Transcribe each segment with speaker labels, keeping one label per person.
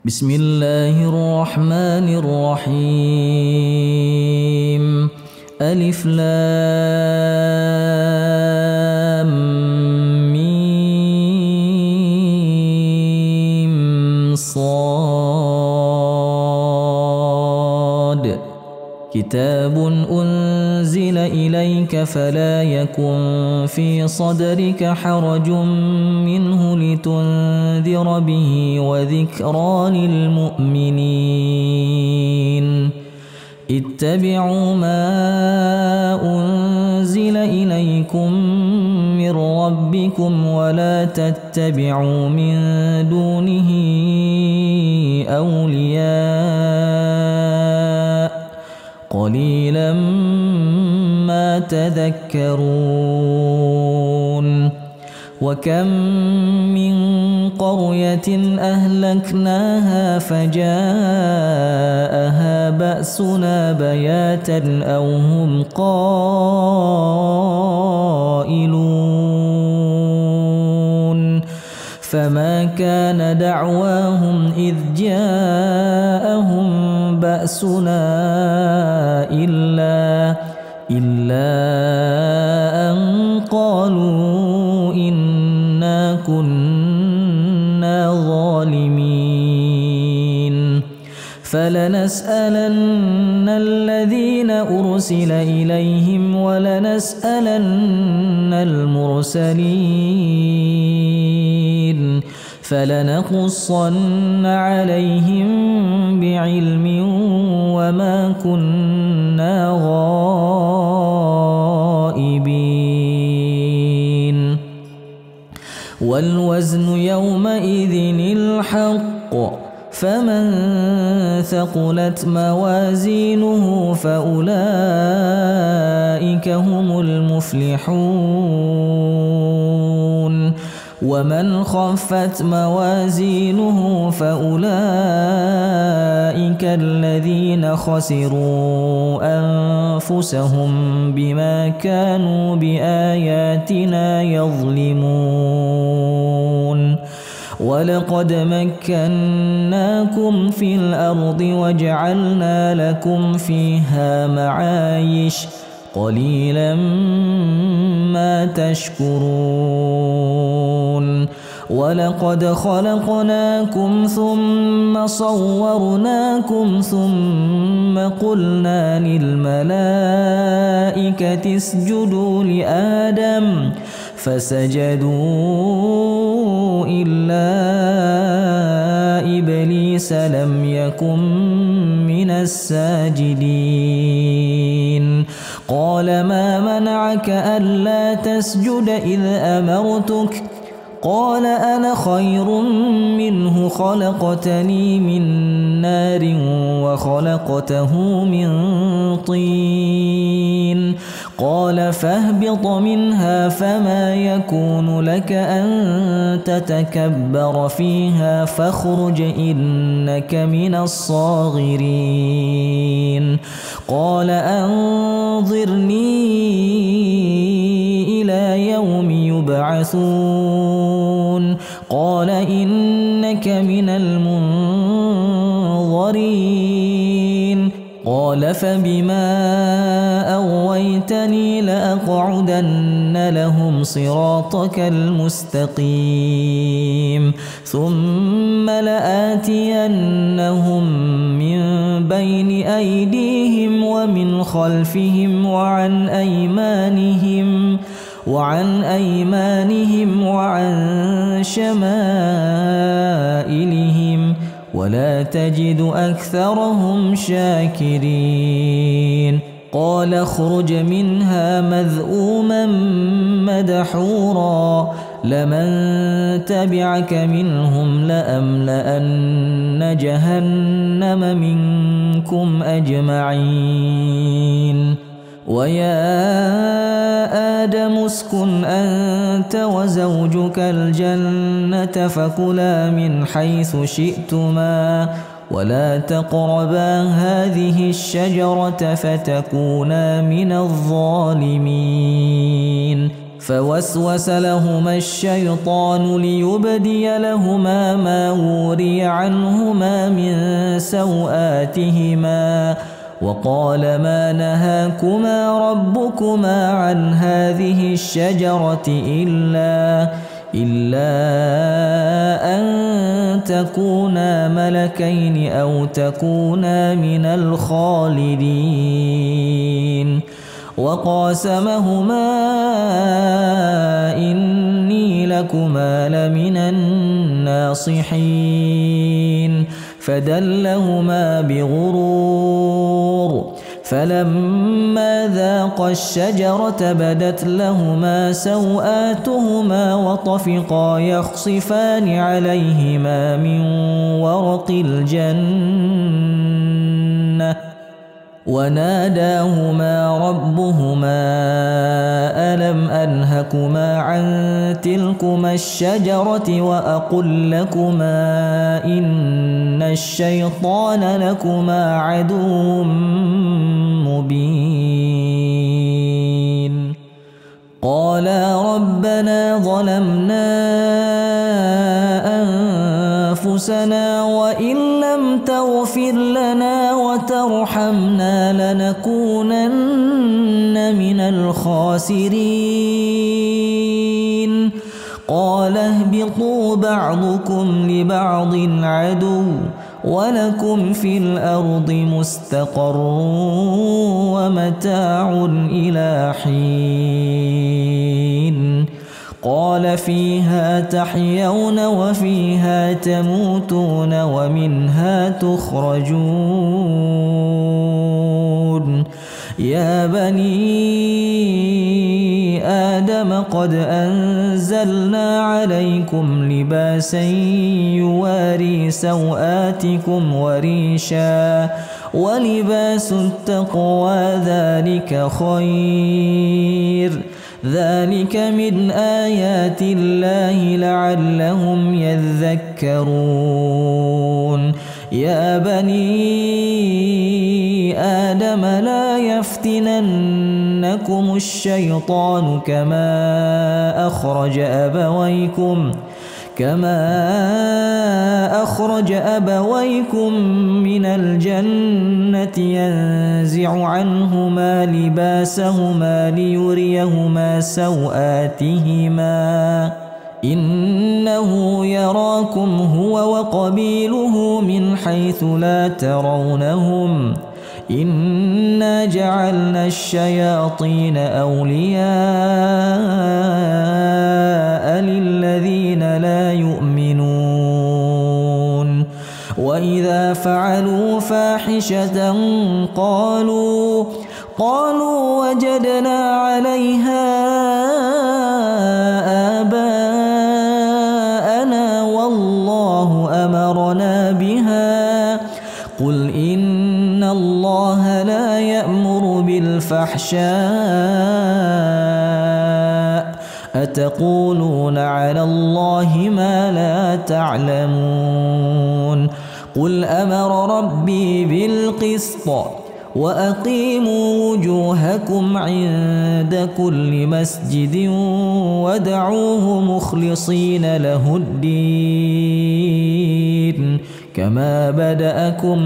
Speaker 1: بسم الله الرحمن الرحيم. ألف لام ميم صاد. كتاب أنزل إليك فلا يكن في صدرك حرج منه لتنذر به وذكرى للمؤمنين. اتبعوا ما أنزل إليكم من ربكم ولا تتبعوا من دونه أولياء قليلا ما تذكرون. وكم من قرية أهلكناها فجاءها بأسنا بياتا أو هم قائلون. فما كان دعواهم إذ جاءهم بأسنا إلا أن قالوا إنا كنا ظالمين. فلنسألن الذين أرسل إليهم ولنسألن المرسلين فلنقصن عليهم بعلم وما كنا غائبين. والوزن يومئذ الحق فمن ثقلت موازينه فأولئك هم المفلحون. ومن خفت موازينه فأولئك الذين خسروا أنفسهم بما كانوا بآياتنا يظلمون. ولقد مكناكم في الأرض وجعلنا لكم فيها معايش قليلا ما تشكرون. ولقد خلقناكم ثم صورناكم ثم قلنا للملائكة اسجدوا لآدم فسجدوا إلا إبليس لم يكن من الساجدين. قال ما منعك ألا تسجد إذ أمرتك؟ قال أنا خير منه خلقتني من نار وخلقته من طين. قال فاهبط منها فما يكون لك أن تتكبر فيها فاخرج إنك من الصاغرين. قال أنظرني إلى يوم يبعثون. قال إنك من المنظرين. قال فبما أغويتني لأقعدن لهم صراطك المستقيم ثم لآتينهم من بين أيديهم ومن خلفهم وعن أيمانهم وعن شمائلهم ولا تجد أكثرهم شاكرين. قال اخرج منها مذءوما مدحورا لمن تبعك منهم لأملأن جهنم منكم أجمعين. ويا آدم اسكن أنت وزوجك الجنة فكلا من حيث شئتما ولا تقربا هذه الشجرة فتكونا من الظالمين. فوسوس لهما الشيطان ليبدي لهما ما وري عنهما من سوآتهما وقال ما نهاكما ربكما عن هذه الشجرة إلا أن تكونا ملكين أو تكونا من الخالدين وقاسمهما إني لكما لمن الناصحين فدلهما بغرور فلما ذاقا الشجرة بدت لهما سوآتهما وطفقا يخصفان عليهما من ورق الجنة وناداهما ربهما ألم أنهكما عن تلكما الشجرة وأقل لكما إن الشيطان لكما عدو مبين قالا ربنا ظلمنا أنفسنا وإن لم تغفر لنا وترحمنا لنكونن من الخاسرين قال اهبطوا بعضكم لبعض عدو ولكم في الأرض مستقر ومتاع إلى حين قال فيها تحيون وفيها تموتون ومنها تخرجون يا بني آدم قد أنزلنا عليكم لباسا يواري سوآتكم وريشا ولباس التقوى ذلك خير ذلك من آيات الله لعلهم يذكرون يا بني آدم لا يفتننكم الشيطان كما أخرج أبويكم من الجنة ينزع عنهما لباسهما ليريهما سوآتهما إنه يراكم هو وقبيله من حيث لا ترونهم إنا جعلنا الشياطين أولياء للذين لا يؤمنون وإذا فعلوا فاحشة قالوا وجدنا عليها آباءنا والله أمرنا بها قل إن الله لا يأمر بالفحشاء أتقولون على الله ما لا تعلمون قل أمر ربي بالقسط وأقيموا وجوهكم عند كل مسجد وادعوه مخلصين له الدين كما بدأكم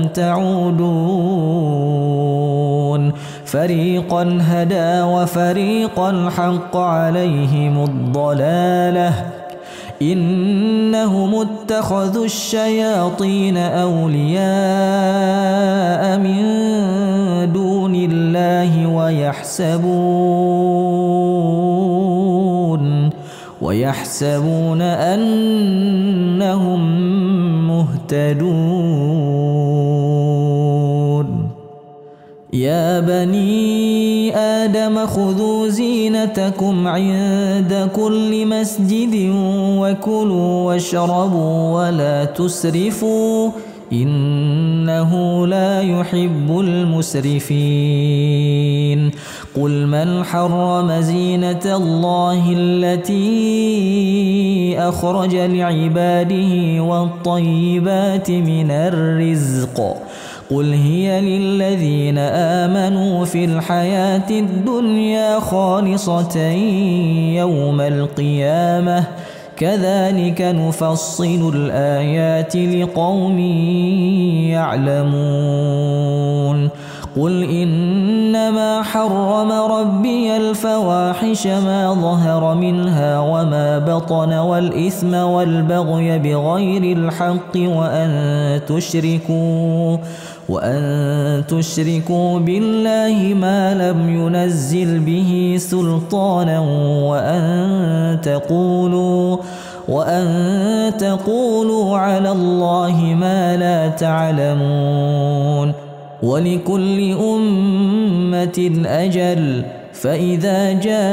Speaker 1: تعودون فريقا هدى وفريقا حق عليهم الضلالة إنهم اتخذوا الشياطين أولياء من دون الله ويحسبون أنهم مهتدون يا بني آدم خذوا زينتكم عند كل مسجد وكلوا واشربوا ولا تسرفوا إنه لا يحب المسرفين قل من حرم زينة الله التي أخرج لعباده والطيبات من الرزق قل هي للذين آمنوا في الحياة الدنيا خالصة يوم القيامة كذلك نفصل الآيات لقوم يعلمون قل إنما حرم ربي الفواحش ما ظهر منها وما بطن والإثم والبغي بغير الحق وأن تشركوا بالله ما لم ينزل به سلطانا وأن تقولوا على الله ما لا تعلمون ولكل أمة أجل فإذا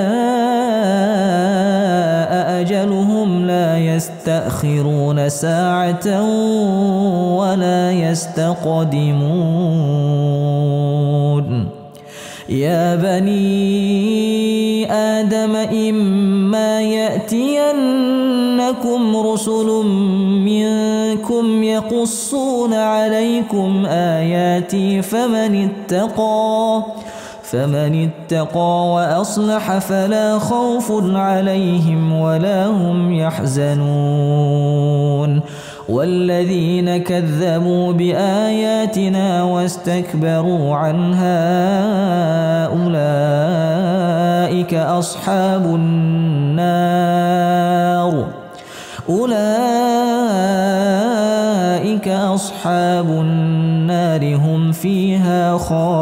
Speaker 1: جاء أجلهم لا يستأخرون ساعة ولا يستقدمون يا بني آدم إما يأتينكم رسل منكم يقصون عليكم آياتي فمن اتقى وأصلح فلا خوف عليهم ولا هم يحزنون والذين كذبوا بآياتنا واستكبروا عنها أولئك أصحاب النار هم فيها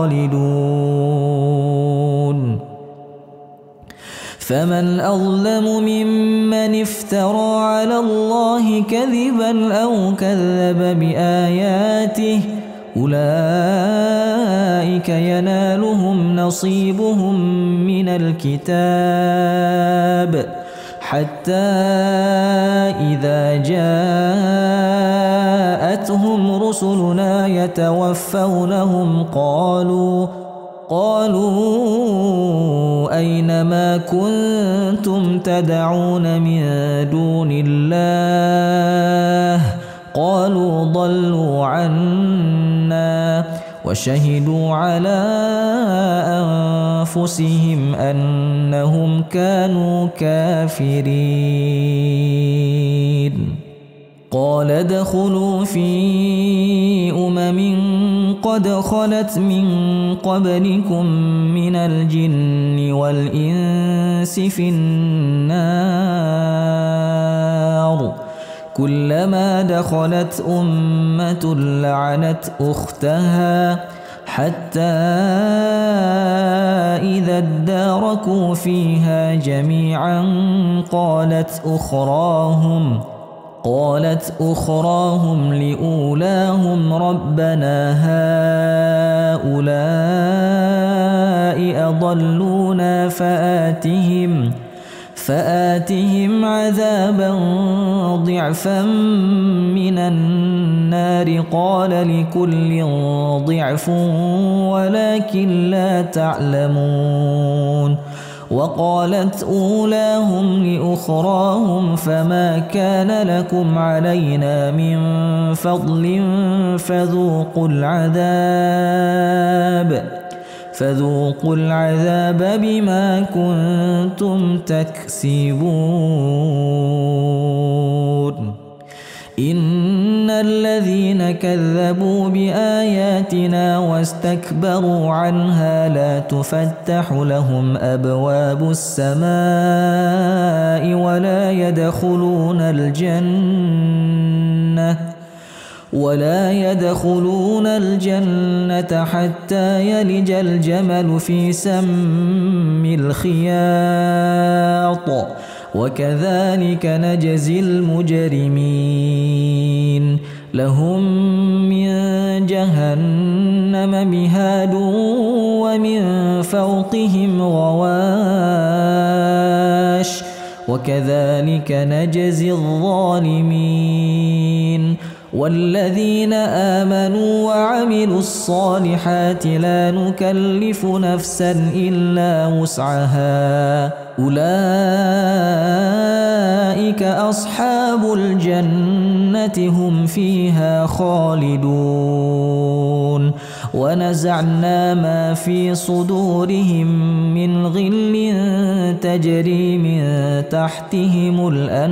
Speaker 1: خالدون فمن أظلم ممن افترى على الله كذبا أو كذب بآياته أولئك ينالهم نصيبهم من الكتاب حتى إذا جاءتهم رسلنا يتوفونهم قالوا أين ما كنتم تدعون من دون الله قالوا ضلوا عنا وشهدوا على أنفسهم أنهم كانوا كافرين قال ادخلوا في قد خلت من قبلكم من الجن والإنس في النار كلما دخلت أمة لعنت أختها حتى إذا اداركوا فيها جميعا قالت أخراهم لأولاهم ربنا هؤلاء أضلونا فآتهم عذابا ضعفا من النار قال لكل ضعف ولكن لا تعلمون وقالت أولاهم لأخراهم فما كان لكم علينا من فضل فذوقوا العذاب بما كنتم تكسبون إن الذين كذبوا بآياتنا واستكبروا عنها لا تفتح لهم أبواب السماء ولا يدخلون الجنة حتى يلج الجمل في سم الخياط وكذلك نجزي المجرمين لهم من جهنم مهاد ومن فوقهم غواش وكذلك نجزي الظالمين والذين آمنوا وعملوا الصالحات لا نكلف نفسا إلا وسعها أولئك أصحاب الجنة هم فيها خالدون ونزعنا ما في صدورهم من غل تجري من تحتهم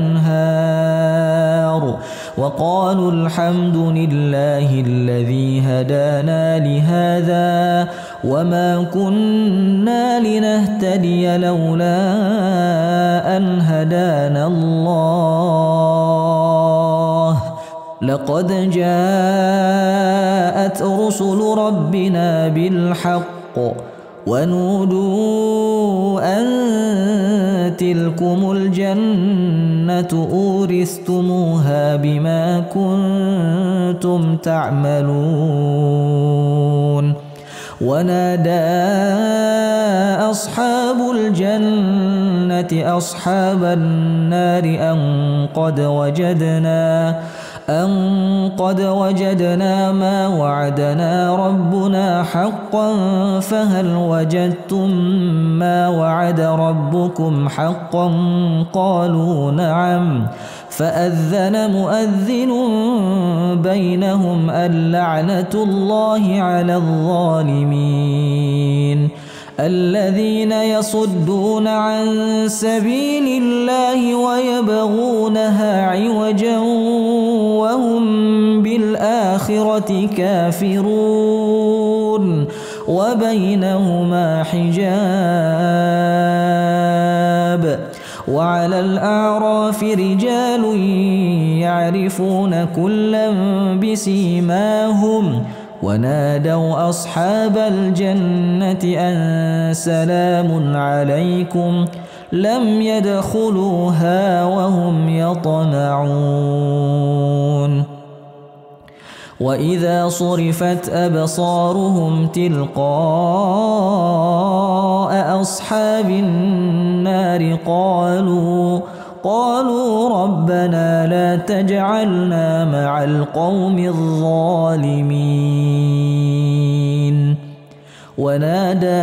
Speaker 1: الأنهار وقالوا الحمد لله الذي هدانا لهذا وما كنا لنهتدي لولا أن هدانا الله لقد جاءت رسل ربنا بالحق ونودوا أن تلكم الجنة أورثتموها بما كنتم تعملون ونادى أصحاب الجنة أصحاب النار أن قد وجدنا ما وعدنا ربنا حقا فهل وجدتم ما وعد ربكم حقا قالوا نعم فأذن مؤذن بينهم اللعنة الله على الظالمين الذين يصدون عن سبيل الله ويبغونها عوجا وهم بالآخرة كافرون وبينهما حجاب وعلى الأعراف رجال يعرفون كلا بسيماهم ونادوا أصحاب الجنة أن سلام عليكم لم يدخلوها وهم يطمعون وإذا صرفت أبصارهم تلقاء أصحاب النار قالوا ربنا لا تجعلنا مع القوم الظالمين ونادى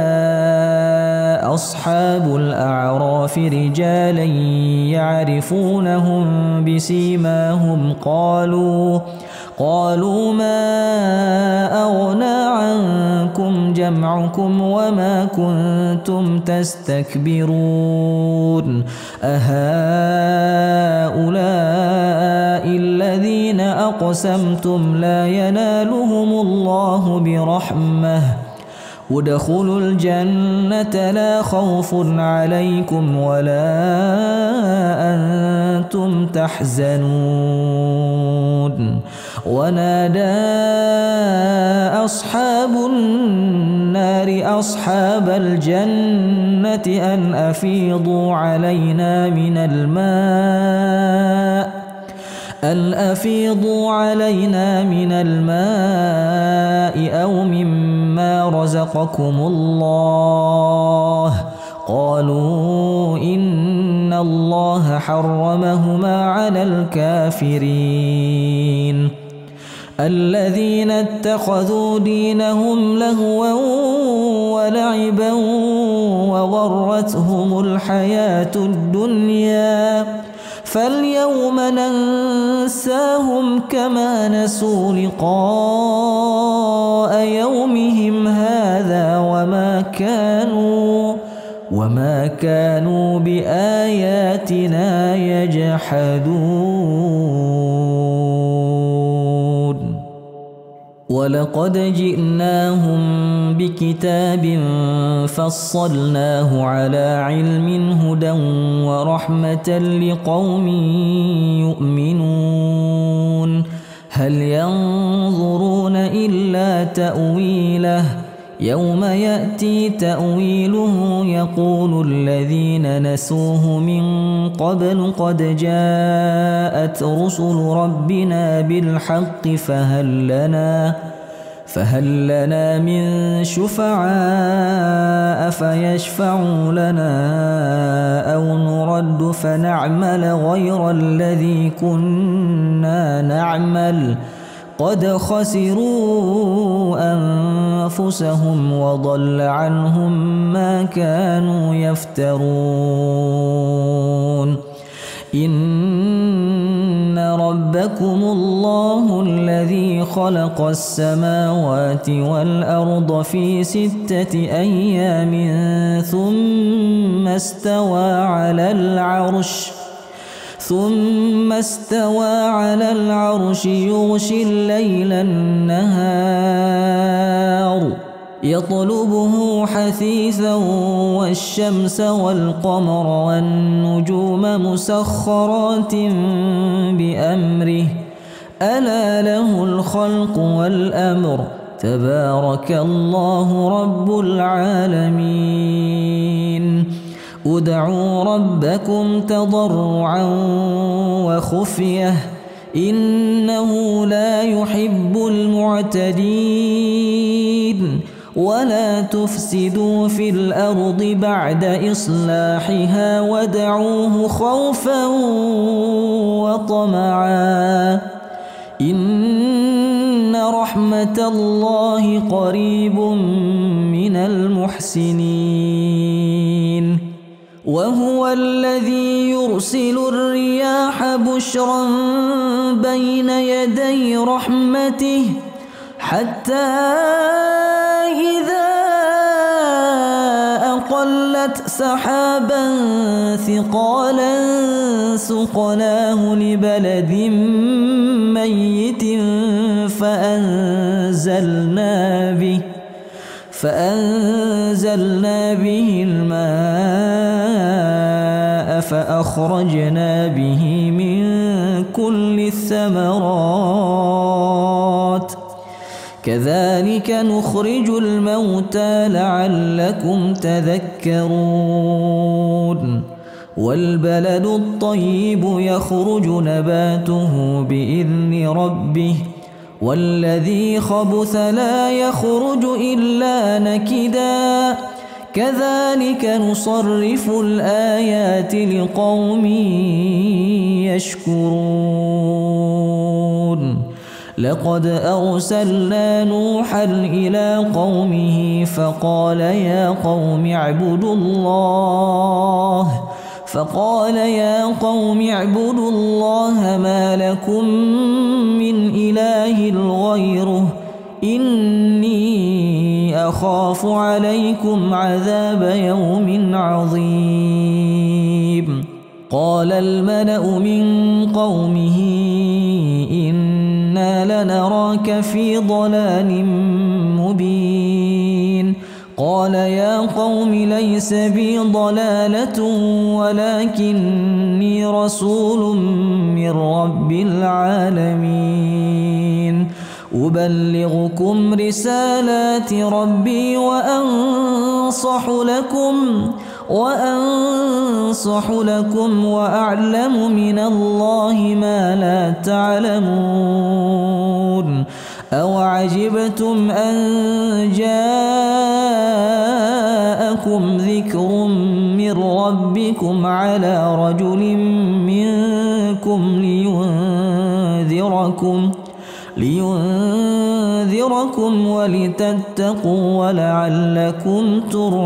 Speaker 1: أصحاب الأعراف رجالا يعرفونهم بسيماهم قالوا ما أغنى عنكم جمعكم وما كنتم تستكبرون أهؤلاء الذين أقسمتم لا ينالهم الله برحمة ادخلوا الجنة لا خوف عليكم ولا أنتم تحزنون ونادى أصحاب النار أصحاب الجنة أن أفيضوا علينا من الماء أو مما رزقكم الله قالوا إن الله حرمهما على الكافرين الذين اتخذوا دينهم لهوا ولعبا وغرتهم الحياة الدنيا فاليوم ننساهم كما نسوا لقاء يومهم هذا وما كانوا بآياتنا يجحدون ولقد جئناهم بكتاب فصلناه على علم هدى ورحمة لقوم يؤمنون هل ينظرون إلا تأويله يوم يأتي تأويله يقول الذين نسوه من قبل قد جاءت رسل ربنا بالحق فهل لنا من شفعاء فيشفعوا لنا أو نرد فنعمل غير الذي كنا نعمل قد خسروا أنفسهم وضل عنهم ما كانوا يفترون. إن ربكم الله الذي خلق السماوات والأرض في 6 أيام ثم استوى على العرش يغشي الليل النهار يطلبه حثيثا والشمس والقمر والنجوم مسخرات بأمره ألا له الخلق والأمر تبارك الله رب العالمين. ادعوا ربكم تضرعا وخفية إنه لا يحب المعتدين. ولا تفسدوا في الأرض بعد إصلاحها وادعوه خوفا وطمعا إن رحمة الله قريب من المحسنين. وهو الذي يرسل الرياح بشرا بين يدي رحمته حتى إذا أقلت سحابا ثقالا سقناه لبلد ميت فأنزلنا به الماء فأخرجنا به من كل الثمرات كذلك نخرج الموتى لعلكم تذكرون. والبلد الطيب يخرج نباته بإذن ربه والذي خبث لا يخرج إلا نكدا كذلك نصرف الآيات لقوم يشكرون. لقد أرسلنا نوحا إلى قومه فقال يا قوم اعبدوا الله ما لكم من إله غيره إني أخاف عليكم عذاب يوم عظيم. قال الملأ من قومه إنا لنراك في ضلال مبين. قال يا قوم ليس بي ضلالة ولكني رسول من رب العالمين أبلغكم رسالات ربي وأنصح لكم وأعلم من الله ما لا تعلمون. أوعجبتم أن جاءكم ذكر من ربكم على رجل منكم لينذركم ولتتقوا ولعلكم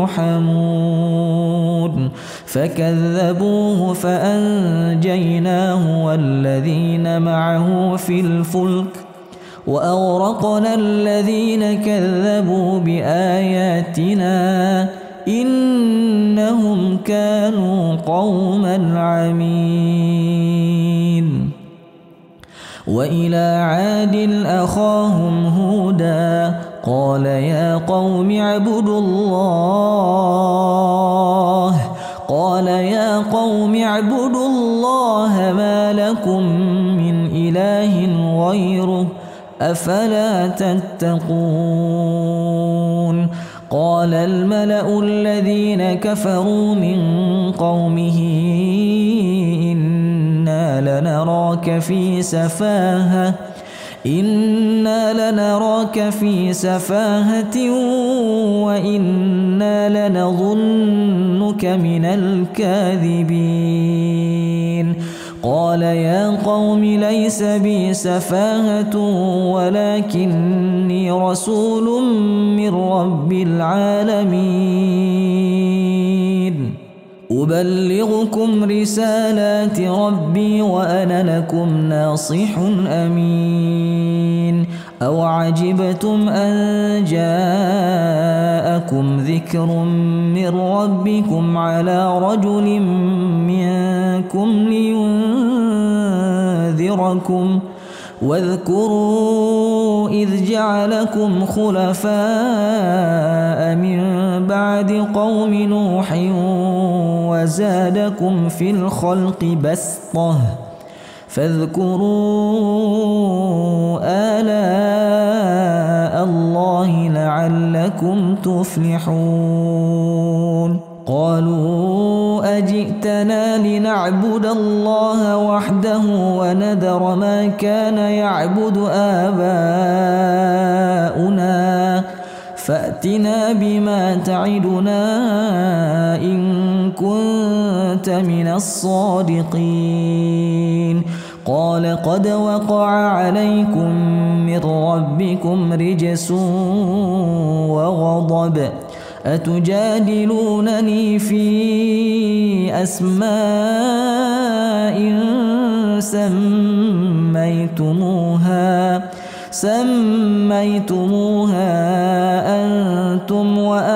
Speaker 1: ترحمون. فكذبوه فأنجيناه والذين معه في الفلك وأغرقنا الذين كذبوا بآياتنا إنهم كانوا قوما عمين. وإلى عاد أخاهم هودا قال يا قوم اعبدوا الله ما لكم من إله غيره أفلا تتقون. قال الملأ الذين كفروا من قومه إنا لنراك في سفاهة إنا لنراك في سفاهة وإنا لنظنك من الكاذبين. قال يا قوم ليس بي سفاهة ولكني رسول من رب العالمين أبلغكم رسالات ربي وأنا لكم ناصح أمين. أو عجبتم أن جاءكم ذكر من ربكم على رجل منكم لينذركم واذكروا إذ جعلكم خلفاء من بعد قوم نوح وزادكم في الخلق بسطة فاذكروا آلاء الله لعلكم تفلحون. قالوا أجئتنا لنعبد الله وحده ونذر ما كان يعبد آباؤنا فأتنا بما تعدنا إن كنت من الصادقين. قال قد وقع عليكم من ربكم رجس وغضب أتجادلونني في أسماء سميتموها أنتم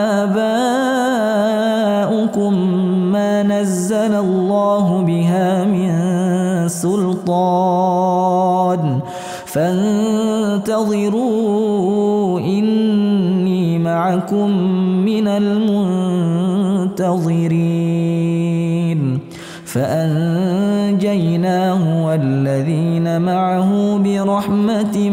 Speaker 1: وآباؤكم ما نزل الله بها من سلطان فانتظروا إني معكم من المنتظرين. فأنجيناه والذين معه برحمة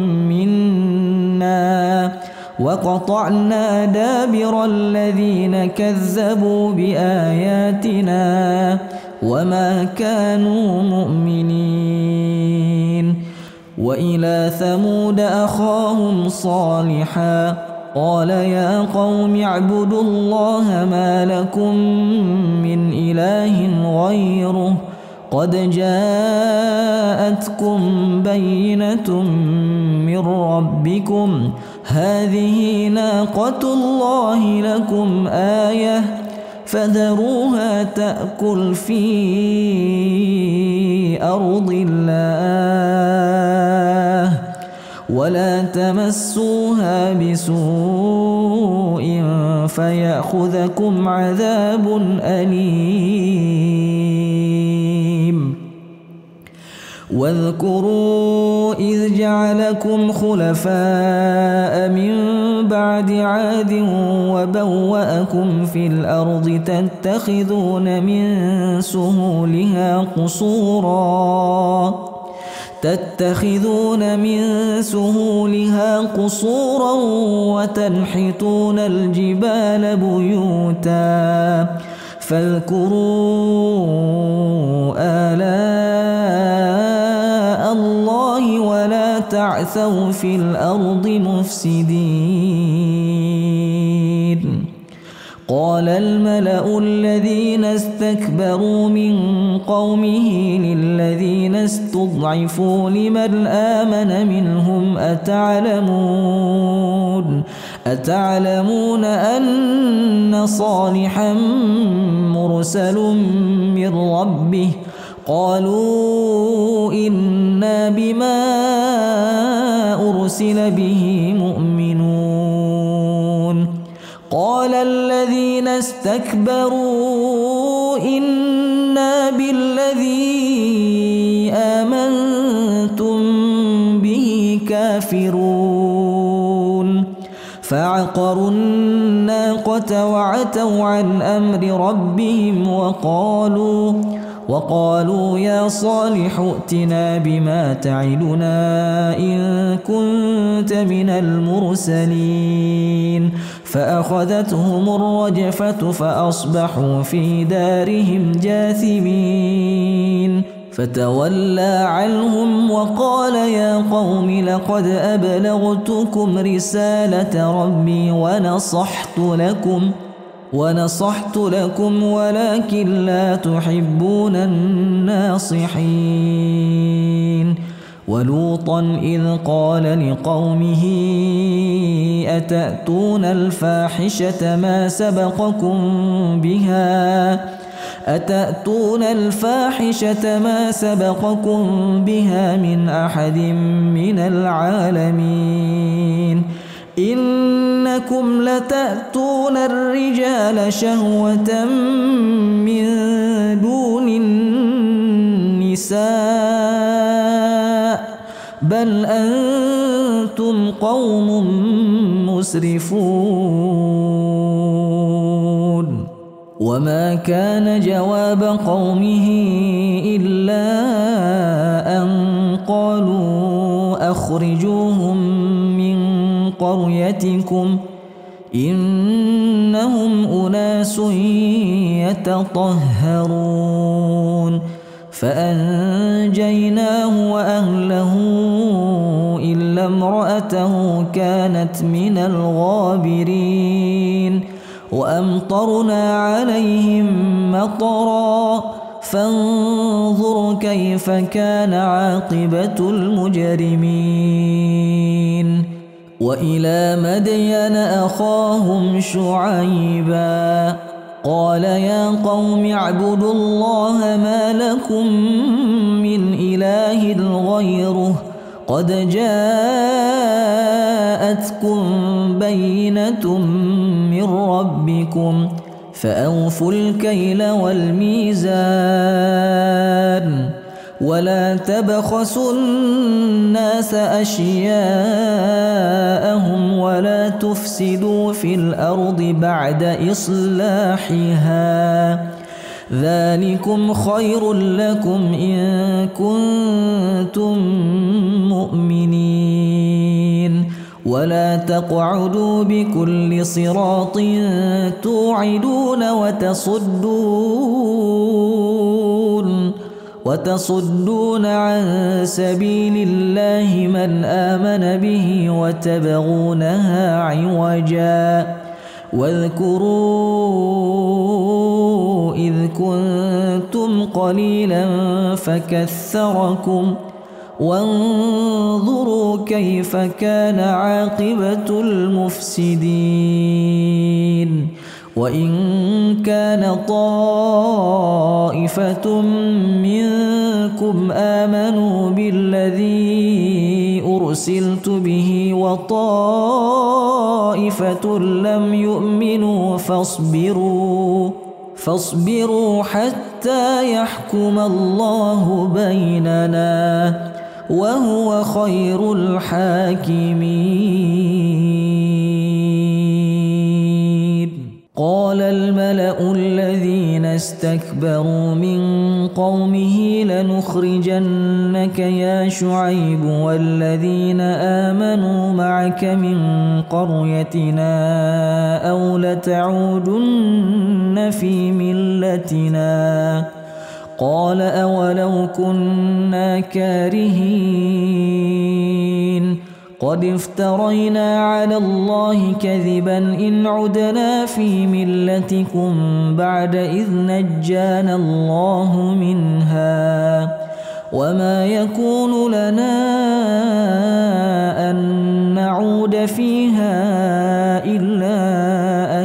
Speaker 1: منا وقطعنا دابر الذين كذبوا بآياتنا وما كانوا مؤمنين. وإلى ثمود أخاهم صالحا قال يا قوم اعبدوا الله ما لكم من إله غيره قد جاءتكم بينة من ربكم هذه ناقة الله لكم آية فذروها تأكل في أرض الله ولا تمسوها بسوء فيأخذكم عذاب أليم. واذكروا إذ جعلكم خلفاء من بعد عاد وبوأكم في الأرض تتخذون من سهولها قصورا وتنحتون الجبال بيوتا فاذكروا آلاء الله ولا تعثوا في الأرض مفسدين. قال الملأ الذين استكبروا من قومه للذين استضعفوا لمن آمن منهم أتعلمون أن صالحا مرسل من ربه قالوا إنا بما أرسل به مؤمنون. قال الذين استكبروا إنا بالذي آمنتم به كافرون. فعقروا الناقة وعتوا عن أمر ربهم وقالوا يا صالح ائتنا بما تعدنا إن كنت من المرسلين. فأخذتهم الرجفة فأصبحوا في دارهم جاثمين. فتولى عنهم وقال يا قوم لقد أبلغتكم رسالة ربي ونصحت لكم ولكن لا تحبون الناصحين. ولوطا إذ قال لقومه أتأتون الفاحشة ما سبقكم بها من أحد من العالمين. إنكم لتأتون الرجال شهوة من دون النساء بل أنتم قوم مسرفون. وما كان جواب قومه إلا أن قالوا أخرجوهم من قريتكم إنهم أناس يتطهرون. فأنجيناه وأهله إلا امرأته كانت من الغابرين. وأمطرنا عليهم مطرا فانظر كيف كان عاقبة المجرمين. وإلى مدين أخاهم شعيبا قال يا قوم اعبدوا الله ما لكم من إله غيره قد جاءتكم بينة من ربكم فأوفوا الكيل والميزان ولا تبخسوا الناس أشياءهم ولا تفسدوا في الأرض بعد إصلاحها ذلكم خير لكم إن كنتم مؤمنين. ولا تقعدوا بكل صراط توعدون وتصدون عن سبيل الله من آمن به وتبغونها عوجا. واذكروا إذ كنتم قليلا فكثركم وانظروا كيف كان عاقبة المفسدين. وإن كان طائفة منكم آمنوا بالذي أرسلت به وطائفة لم يؤمنوا فاصبروا حتى يحكم الله بيننا وهو خير الحاكمين. قال الملأ الذين استكبروا من قومه لنخرجنك يا شعيب والذين آمنوا معك من قريتنا أو لتعودن في ملتنا. قال أولو كنا كارهين قد افترينا على الله كذبا إن عدنا في ملتكم بعد إذ نجانا الله منها وما يكون لنا أن نعود فيها إلا أن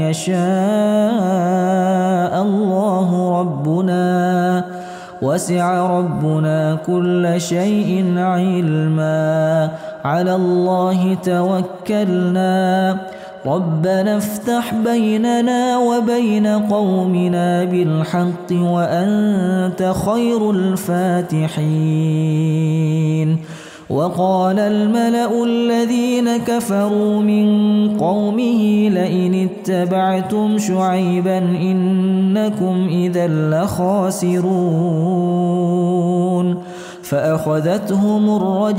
Speaker 1: يشاء الله ربنا وسع ربنا كل شيء علما على الله توكلنا ربنا افتح بيننا وبين قومنا بالحق وأنت خير الفاتحين. وقال الملأ الذين كفروا من قومه لئن اتبعتم شعيبا إنكم إذا لخاسرون. فأخذتهم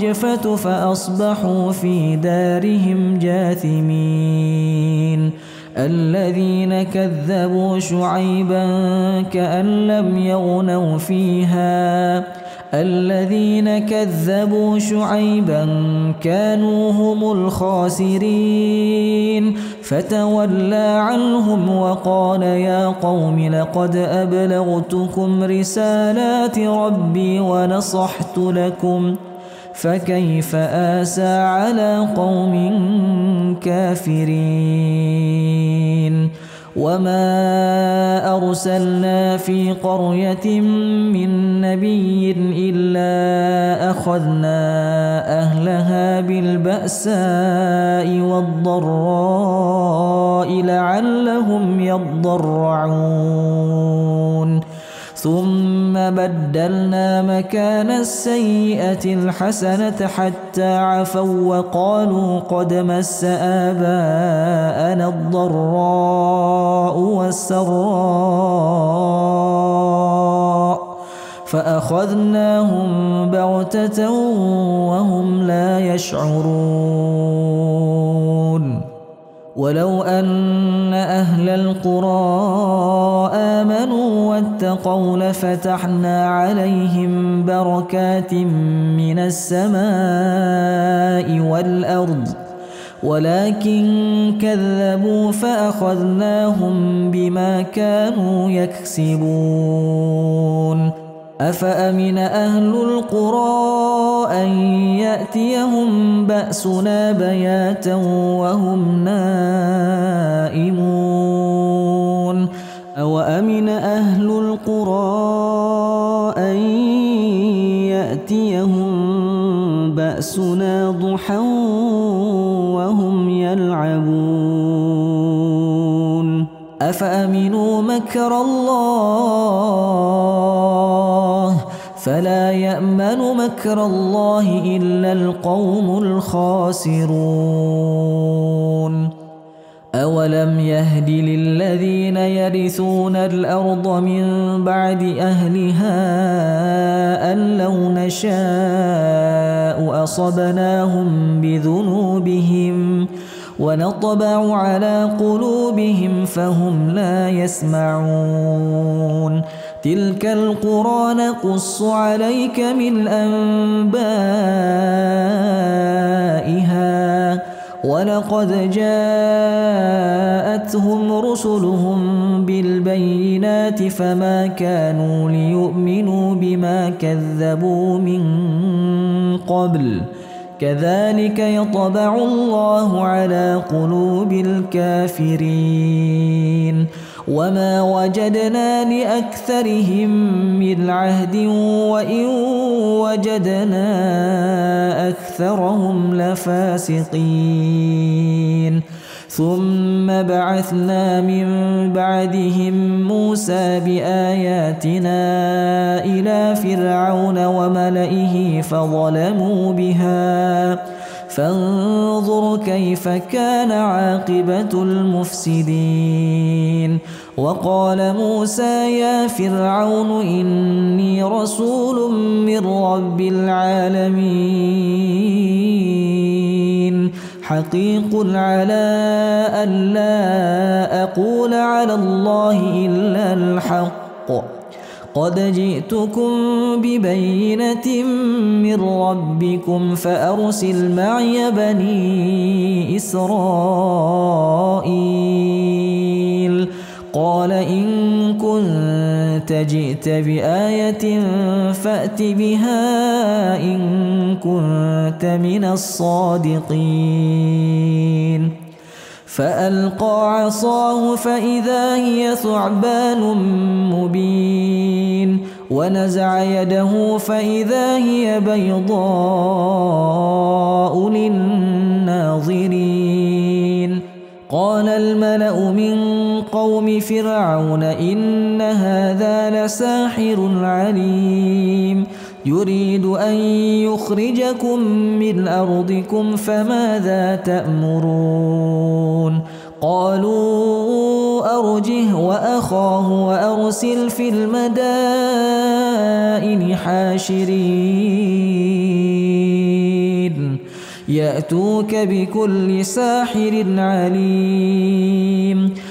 Speaker 1: الرجفة فأصبحوا في دارهم جاثمين. الذين كذبوا شعيبا كأن لم يغنوا فيها الذين كذبوا شعيبا كانوا هم الخاسرين فتولى عنهم وقال يا قوم لقد أبلغتكم رسالات ربي ونصحت لكم فكيف آسى على قوم كافرين وما أرسلنا في قرية من نبي إلا أخذنا أهلها بالبأساء والضراء لعلهم يضرعون ثم بدلنا مكان السيئة الحسنة حتى عفوا وقالوا قد مس آباءنا الضراء والسراء فأخذناهم بغتة وهم لا يشعرون ولو أن أهل القرى آمنوا واتقوا لفتحنا عليهم بركات من السماء والأرض ولكن كذبوا فأخذناهم بما كانوا يكسبون أفأمن أهل القرى أن يأتيهم بأسنا بياتا وهم نائمون أو أمن أهل القرى أن يأتيهم بأسنا ضحى وهم يلعبون أفأمنوا مكر الله فلا يأمن مكر الله إلا القوم الخاسرون أولم يهد للذين يرثون الأرض من بعد أهلها أن لو نشاء أصبناهم بذنوبهم ونطبع على قلوبهم فهم لا يسمعون تلك القرى نقص عليك من أنبائها ولقد جاءتهم رسلهم بالبينات فما كانوا ليؤمنوا بما كذبوا من قبل كذلك يطبع الله على قلوب الكافرين وما وجدنا لأكثرهم من عهد وإن وجدنا أكثرهم لفاسقين ثم بعثنا من بعدهم موسى بآياتنا إلى فرعون وملئه فظلموا بها فانظر كيف كان عاقبة المفسدين وقال موسى يا فرعون إني رسول من رب العالمين حقيق على أن لا أقول على الله إلا الحق قد جئتكم ببينة من ربكم فأرسل معي بني إسرائيل قال إن كنت جئت بآية فأت بها إن كنت من الصادقين فألقى عصاه فإذا هي ثعبان مبين ونزع يده فإذا هي بيضاء للناظرين قال الملأ من قوم فرعون إن هذا لساحر عليم يريد أن يخرجكم من أرضكم فماذا تأمرون قالوا أرجه وأخاه وأرسل في المدائن حاشرين يأتوك بكل ساحر عليم.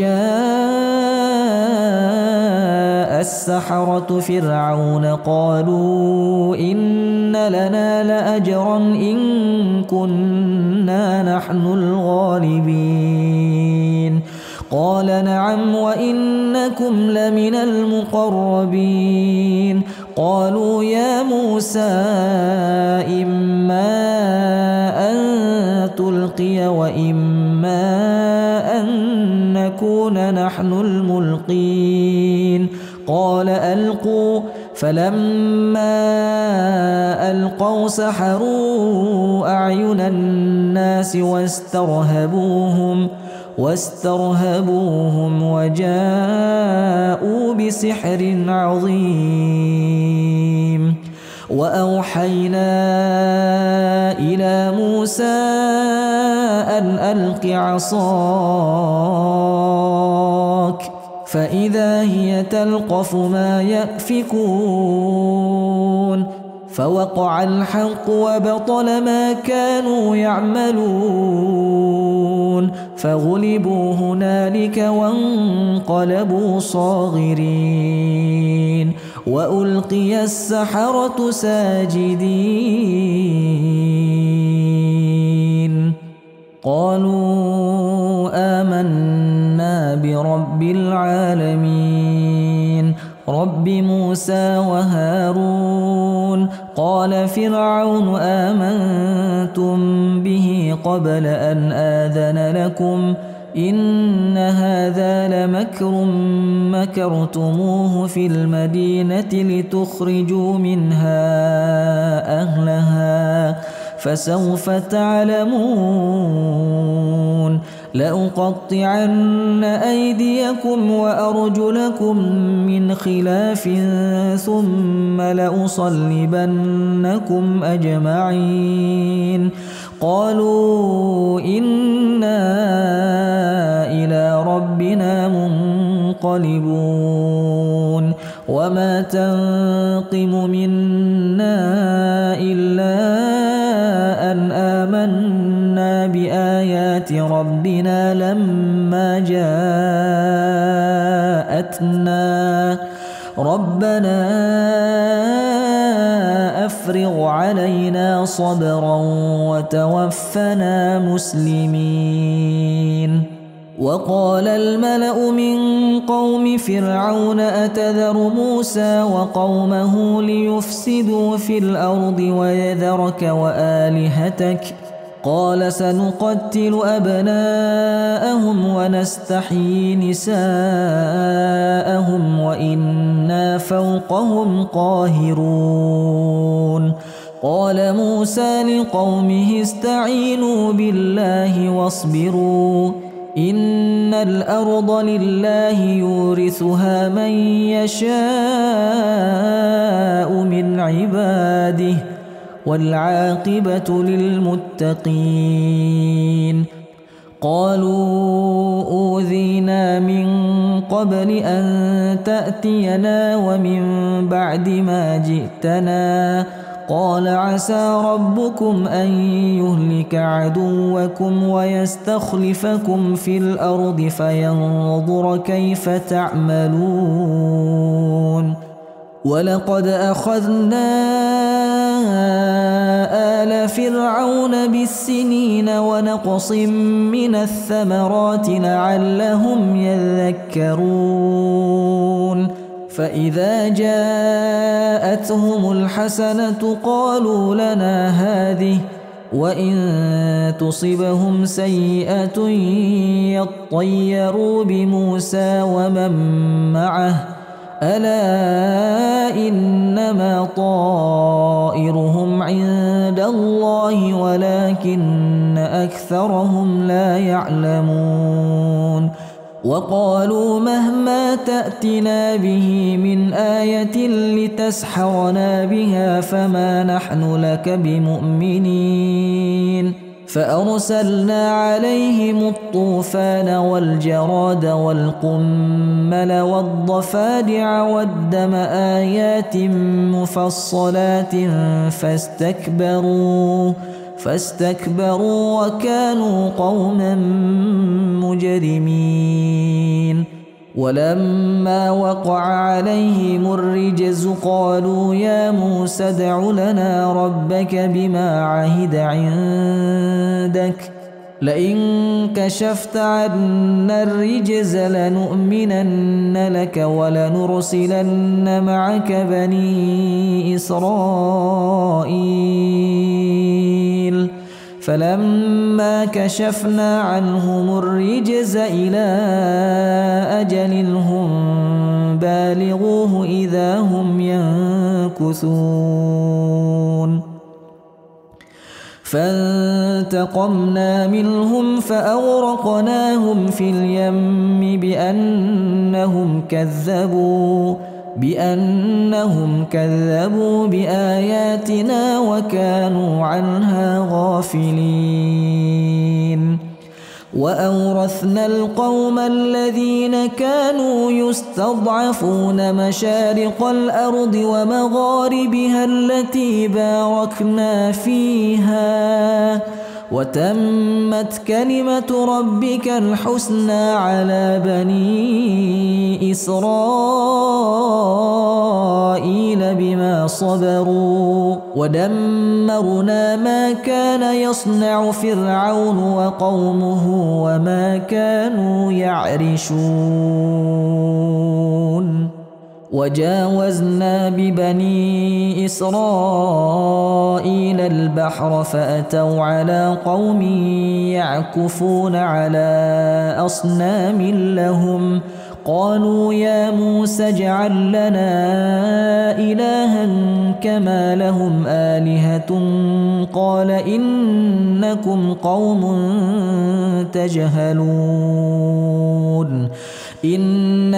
Speaker 1: وجاء السحرة فرعون قالوا إن لنا لأجرا إن كنا نحن الغالبين. قال نعم وإنكم لمن المقربين. قالوا يا موسى إما أن تلقي وإما أن نكون نحن الملقين. قال ألقوا. فلما ألقوا سحروا أعين الناس واسترهبوهم وجاءوا بسحر عظيم. وأوحينا إلى موسى أن ألق عصاك فإذا هي تلقف ما يأفكون. فوقع الحق وبطل ما كانوا يعملون فغلبوا هنالك وانقلبوا صاغرين وألقي السحرة ساجدين. قالوا آمنا برب العالمين رب موسى وهارون. قال فرعون آمنتم به قبل أن آذن لكم إن هذا لمكر مكرتموه في المدينة لتخرجوا منها أهلها فسوف تعلمون. لأقطعن أيديكم وأرجلكم من خلاف ثم لأصلبنكم أجمعين. قالوا إنا إلى ربنا منقلبون. وما تنقم منا إلا أن آمنا بآيات ربنا لما جاءتنا ربنا أفرغ علينا صبرا وتوفنا مسلمين. وقال الملأ من قوم فرعون أتذر موسى وقومه ليفسدوا في الأرض ويذرك وآلهتك قال سنقتل أبناءهم ونستحيي نساءهم وإنا فوقهم قاهرون. قال موسى لقومه استعينوا بالله واصبروا إن الأرض لله يورثها من يشاء من عباده والعاقبة للمتقين. قالوا أوذينا من قبل أن تأتينا ومن بعد ما جئتنا قال عسى ربكم أن يهلك عدوكم ويستخلفكم في الأرض فينظر كيف تعملون. ولقد أخذنا آل فرعون بالسنين ونقص من الثمرات لعلهم يذكرون. فإذا جاءتهم الحسنة قالوا لنا هذه وإن تصبهم سيئة يطيروا بموسى ومن معه ألا إنما طائرهم عند الله ولكن أكثرهم لا يعلمون. وقالوا مهما تأتنا به من آية لتسحرنا بها فما نحن لك بمؤمنين. فأرسلنا عليهم الطوفان والجراد والقمل والضفادع والدم آيات مفصلات فاستكبروا وكانوا قوما مجرمين ولما وقع عليهم الرجز قالوا يا موسى ادع لنا ربك بما عهد عندك لئن كشفت عنا الرجز لنؤمنن لك ولنرسلن معك بني إسرائيل فلما كشفنا عنهم الرجز إلى أجل هم بالغوه إذا هم ينكثون فانتقمنا منهم فأغرقناهم في اليم بأنهم كذبوا بآياتنا وكانوا عنها غافلين وأورثنا القوم الذين كانوا يستضعفون مشارق الأرض ومغاربها التي باركنا فيها وتمت كلمة ربك الحسنى على بني إسرائيل بما صبروا ودمرنا ما كان يصنع فرعون وقومه وما كانوا يعرشون وجاوزنا ببني إسرائيل البحر فأتوا على قوم يعكفون على أصنام لهم قالوا يا موسى اجعل لنا إلها كما لهم آلهة قال إنكم قوم تجهلون إن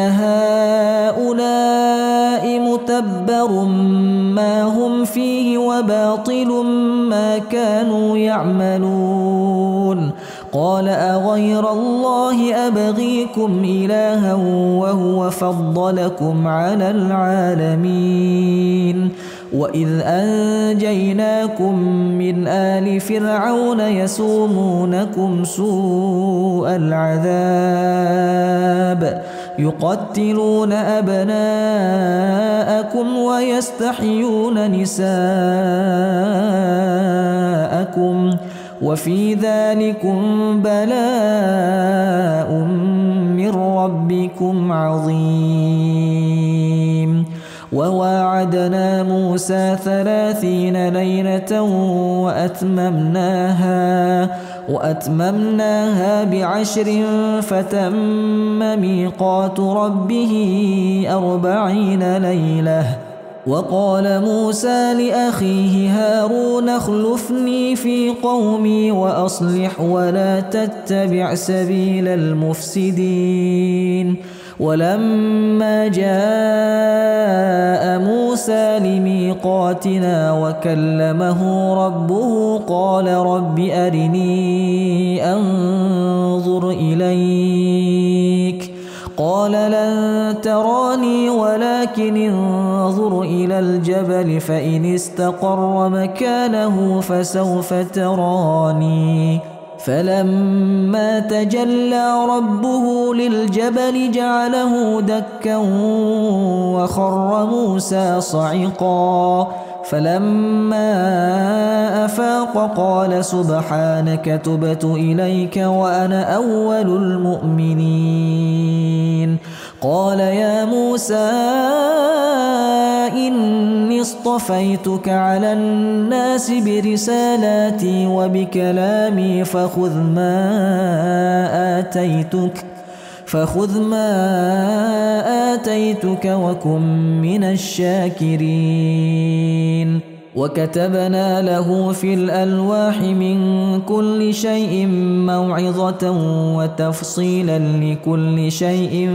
Speaker 1: هؤلاء متبر ما هم فيه وباطل ما كانوا يعملون قال أغير الله أبغيكم إلها وهو فضلكم على العالمين وإذ أنجيناكم من آل فرعون يسومونكم سوء العذاب يقتلون أبناءكم ويستحيون نساءكم وفي ذلكم بلاء من ربكم عظيم وواعدنا موسى 30 ليلة وأتممناها ب10 فتم ميقات ربه 40 ليلة وقال موسى لأخيه هارون اخلفني في قومي وأصلح ولا تتبع سبيل المفسدين ولما جاء موسى لميقاتنا وكلمه ربه قال رب أرني أنظر إليك قال لن تراني ولكن انظر إلى الجبل فإن استقر مكانه فسوف تراني فلما تجلى ربه للجبل جعله دكا وخر موسى صعقا فلما أفاق قال سبحانك تبت إليك وأنا أول المؤمنين قال يا موسى إني اصطفيتك على الناس برسالاتي وبكلامي فخذ ما آتيتك وكن من الشاكرين وكتبنا له في الألواح من كل شيء موعظة وتفصيلا لكل شيء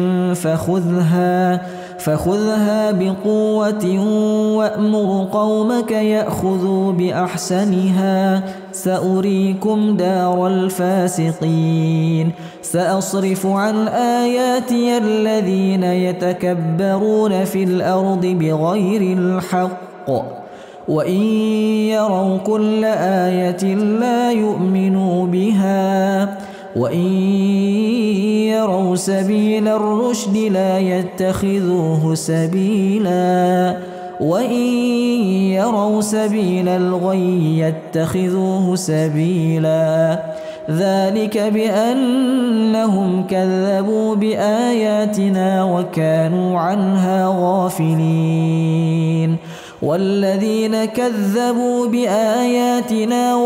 Speaker 1: فخذها بقوة وأمر قومك يأخذوا بأحسنها سأريكم دار الفاسقين سأصرف عن آياتي الذين يتكبرون في الأرض بغير الحق وإن يروا كل آية لا يؤمنوا بها وإن يروا سبيل الرشد لا يتخذوه سبيلا وإن يروا سبيل الغي يتخذوه سبيلا ذلك بأنهم كذبوا بآياتنا وكانوا عنها غافلين والذين كذبوا بآياتنا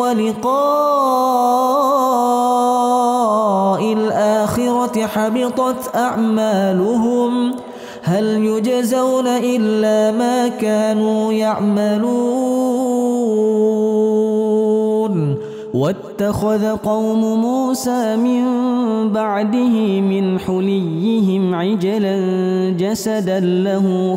Speaker 1: ولقاء الآخرة حبطت أعمالهم هل يجزون إلا ما كانوا يعملون واتخذ قوم موسى من بعده من حليهم عجلا جسدا له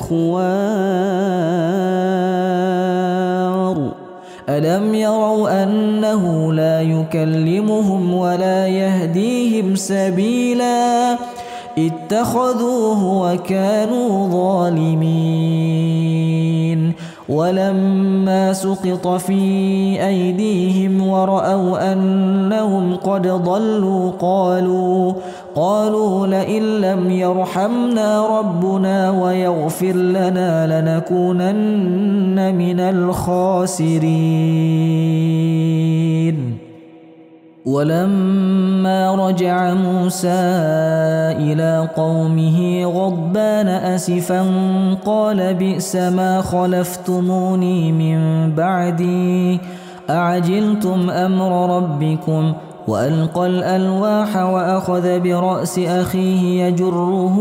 Speaker 1: خوار ألم يروا أنه لا يكلمهم ولا يهديهم سبيلا اتخذوه وكانوا ظالمين ولما سقط في أيديهم ورأوا أنهم قد ضلوا قالوا لئن لم يرحمنا ربنا ويغفر لنا لنكونن من الخاسرين ولما رجع موسى إلى قومه غضبان أسفا قال بئس ما خلفتموني من بعدي أعجلتم أمر ربكم وألقى الألواح وأخذ برأس أخيه يجره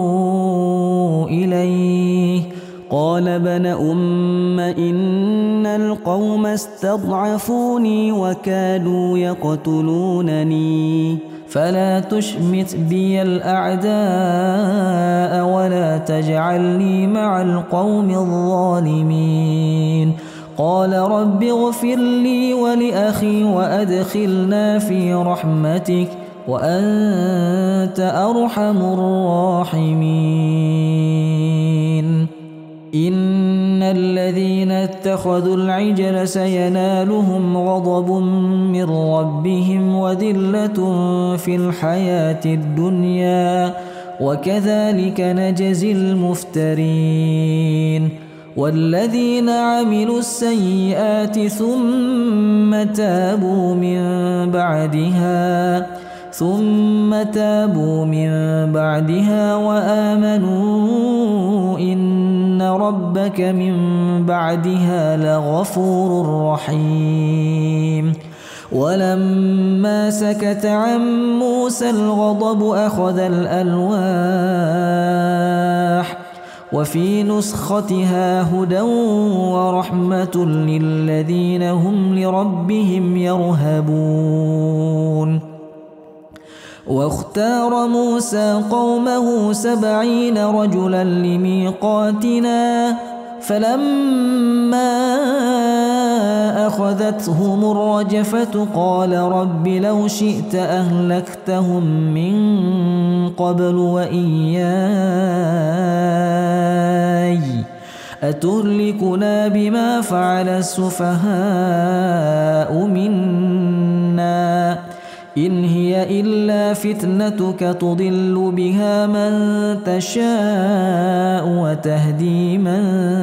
Speaker 1: إليه قال ابن أم إن القوم استضعفوني وكادوا يقتلونني فلا تشمت بي الأعداء ولا تجعلني مع القوم الظالمين قال رب اغفر لي ولأخي وأدخلنا في رحمتك وأنت أرحم الراحمين إن الذين اتخذوا العجل سينالهم غضب من ربهم وذلة في الحياة الدنيا وكذلك نجزي المفترين والذين عملوا السيئات ثم تابوا من بعدها وآمنوا إن ربك من بعدها لغفور رحيم ولما سكت عن موسى الغضب أخذ الألواح وفي نسختها هدى ورحمة للذين هم لربهم يرهبون واختار موسى قومه 70 رجلا لميقاتنا فلما أخذتهم الرجفة قال رب لو شئت أهلكتهم من قبل وإياي أتهلكنا بما فعل السفهاء منا إن هي إلا فتنتك تضل بها من تشاء وتهدي من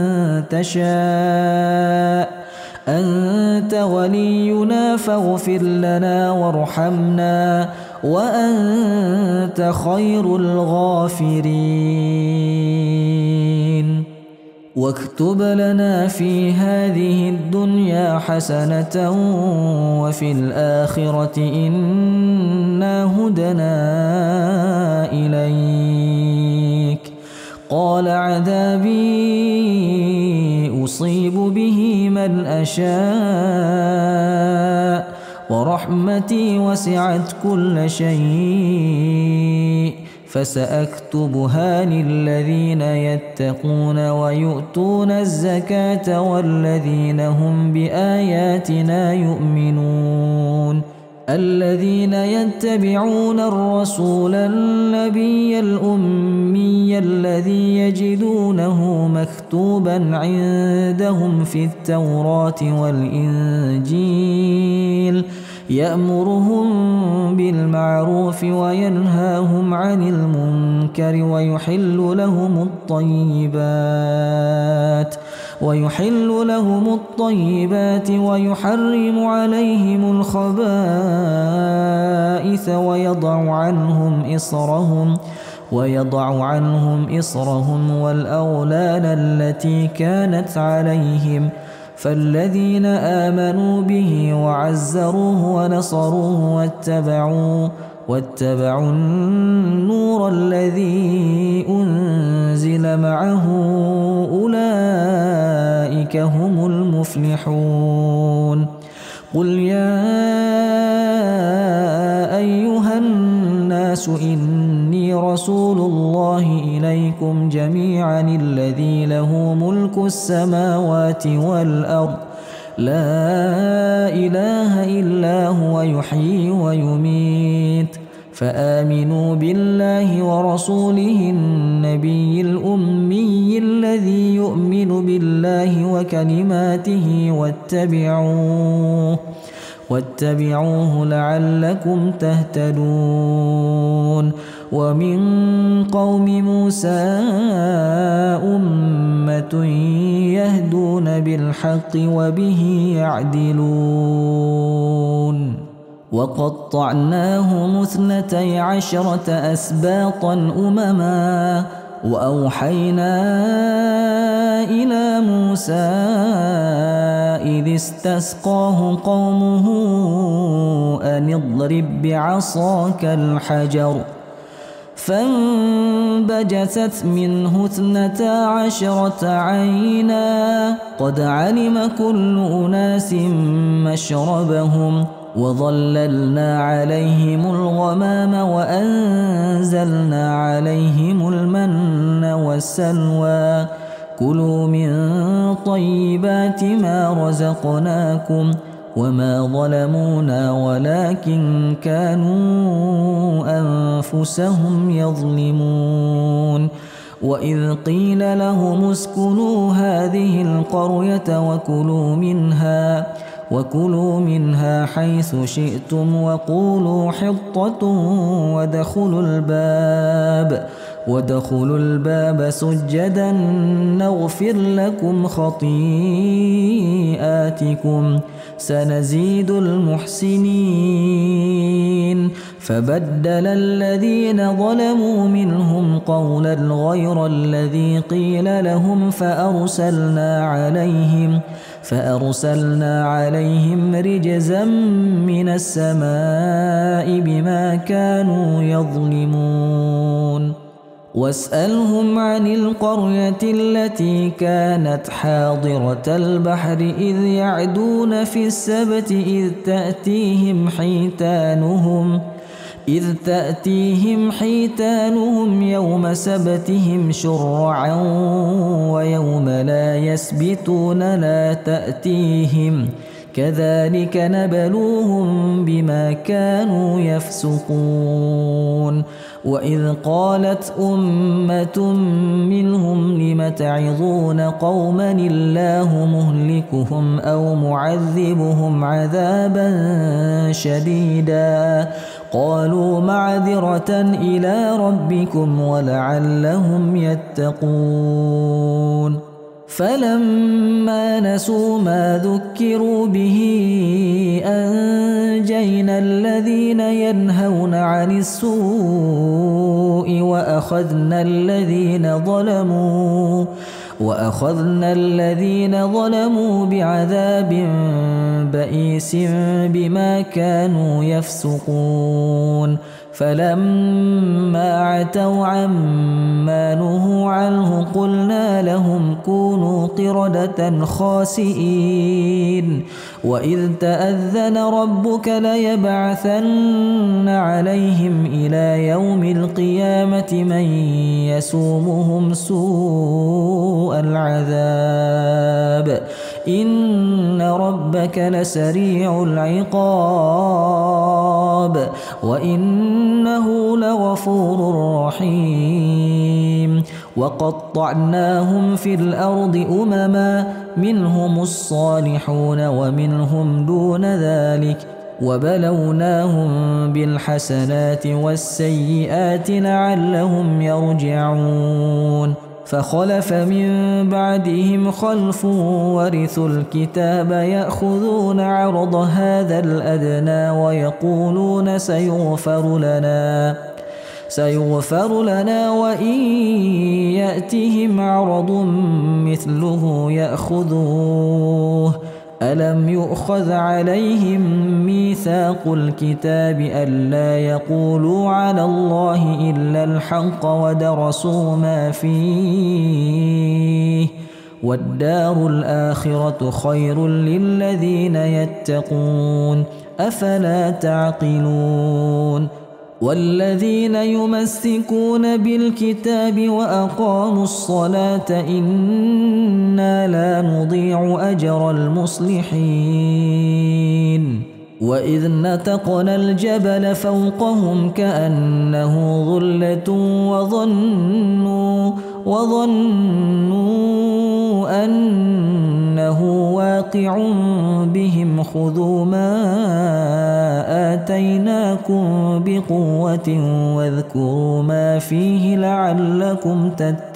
Speaker 1: تشاء أنت ولينا فاغفر لنا وارحمنا وأنت خير الغافرين واكتب لنا في هذه الدنيا حسنة وفي الآخرة إنا هدنا إليك قال عذابي أصيب به من أشاء ورحمتي وسعت كل شيء فسأكتبها للذين يتقون ويؤتون الزكاة والذين هم بآياتنا يؤمنون الذين يتبعون الرسول النبي الأمي الذي يجدونه مكتوبا عندهم في التوراة والإنجيل يأمرهم بالمعروف وينهاهم عن المنكر ويحل لهم الطيبات ويحرم عليهم الخبائث ويضع عنهم إصرهم والأغلال التي كانت عليهم فالذين آمنوا به وعزروه ونصروه واتبعوا النور الذي أنزل معه أولئك هم المفلحون. قل يا أيها الناس إني رسول الله إليكم جميعا الذي له ملك السماوات والأرض لا إله إلا هو يحيي ويميت فآمنوا بالله ورسوله النبي الأمي الذي يؤمن بالله وكلماته واتبعوه لعلكم تهتدون. ومن قوم موسى أمة يهدون بالحق وبه يعدلون. وقطعناهم 12 أسباطا أمما وأوحينا إلى موسى إذ استسقاه قومه أن اضرب بعصاك الحجر فانبجست منه 12 عينا قد علم كل أناس مشربهم وظللنا عليهم الغمام وأنزلنا عليهم المن والسلوى كلوا من طيبات ما رزقناكم وما ظلمونا ولكن كانوا أنفسهم يظلمون. وإذ قيل لهم اسكنوا هذه القرية وكلوا منها حيث شئتم وقولوا حطة وادخلوا الباب سجدا نغفر لكم خطيئاتكم سنزيد المحسنين. فبدل الذين ظلموا منهم قولا غير الذي قيل لهم فأرسلنا عليهم رجزا من السماء بما كانوا يظلمون. واسألهم عن القرية التي كانت حاضرة البحر إذ يعدون في السبت إذ تأتيهم حيتانهم يوم سبتهم شرعا ويوم لا يسبتون لا تأتيهم كذلك نبلوهم بما كانوا يفسقون. وإذ قالت أمة منهم لم تعظون قوما الله مهلكهم أو معذبهم عذابا شديدا قالوا معذرة إلى ربكم ولعلهم يتقون. فلما نسوا ما ذكروا به أنجينا الذين ينهون عن السوء وأخذنا الذين ظلموا بعذاب بئيس بما كانوا يفسقون. فلما عتوا عما نهوا عنه قلنا لهم كونوا قردة خاسئين. وإذ تأذن ربك ليبعثن عليهم إلى يوم القيامة من يسومهم سوء العذاب إن ربك ربك لسريع العقاب وإنه لغفور رحيم وقطعناهم في الأرض أمما منهم الصالحون ومنهم دون ذلك وبلوناهم بالحسنات والسيئات لعلهم يرجعون فخلف من بعدهم خلف ورثوا الكتاب يأخذون عرض هذا الأدنى ويقولون سيغفر لنا وإن يأتهم عرض مثله يأخذوه ألم يؤخذ عليهم ميثاق الكتاب ألا يقولوا على الله إلا الحق ودرسوا ما فيه والدار الآخرة خير للذين يتقون أفلا تعقلون والذين يمسكون بالكتاب وأقاموا الصلاة إنا لا نضيع أجر المصلحين وإذ نتقنا الجبل فوقهم كأنه ظلة وظنوا أنه واقع بهم خذوا ما آتيناكم بقوة واذكروا ما فيه لعلكم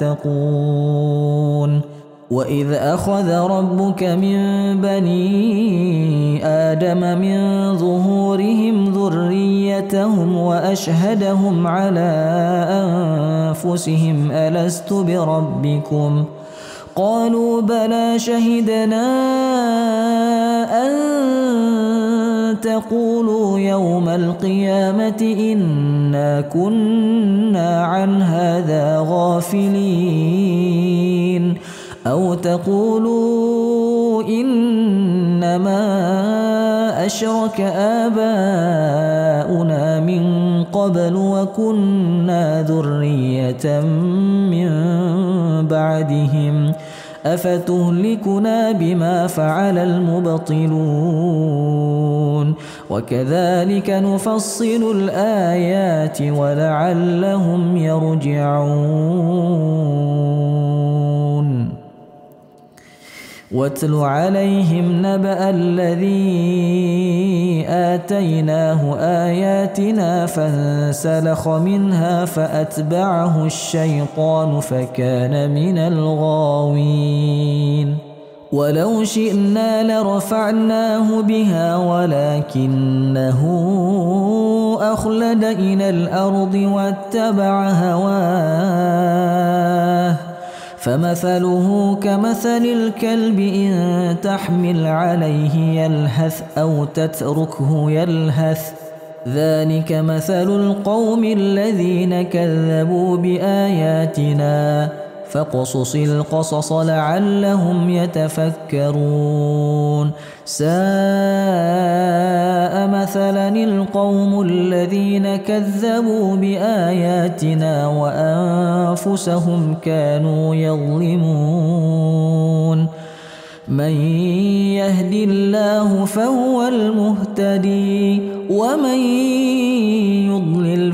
Speaker 1: تتقون وإذ أخذ ربك من بني آدم من ظهورهم ذريتهم وأشهدهم على أنفسهم ألست بربكم قالوا بلى شهدنا أن تقولوا يوم القيامة إنا كنا عن هذا غافلين أو تقولوا إنما أشرك آباؤنا من قبل وكنا ذرية من بعدهم أفتهلكنا بما فعل المبطلون وكذلك نفصل الآيات ولعلهم يرجعون واتل عليهم نبأ الذي آتيناه آياتنا فانسلخ منها فأتبعه الشيطان فكان من الغاوين ولو شئنا لرفعناه بها ولكنه أخلد إلى الأرض واتبع هواه فمثله كمثل الكلب إن تحمل عليه يلهث أو تتركه يلهث ذلك مثل القوم الذين كذبوا بآياتنا فاقصص القصص لعلهم يتفكرون ساء مثلا القوم الذين كذبوا بآياتنا وأنفسهم كانوا يظلمون من يهد الله فهو المهتدي ومن يضلل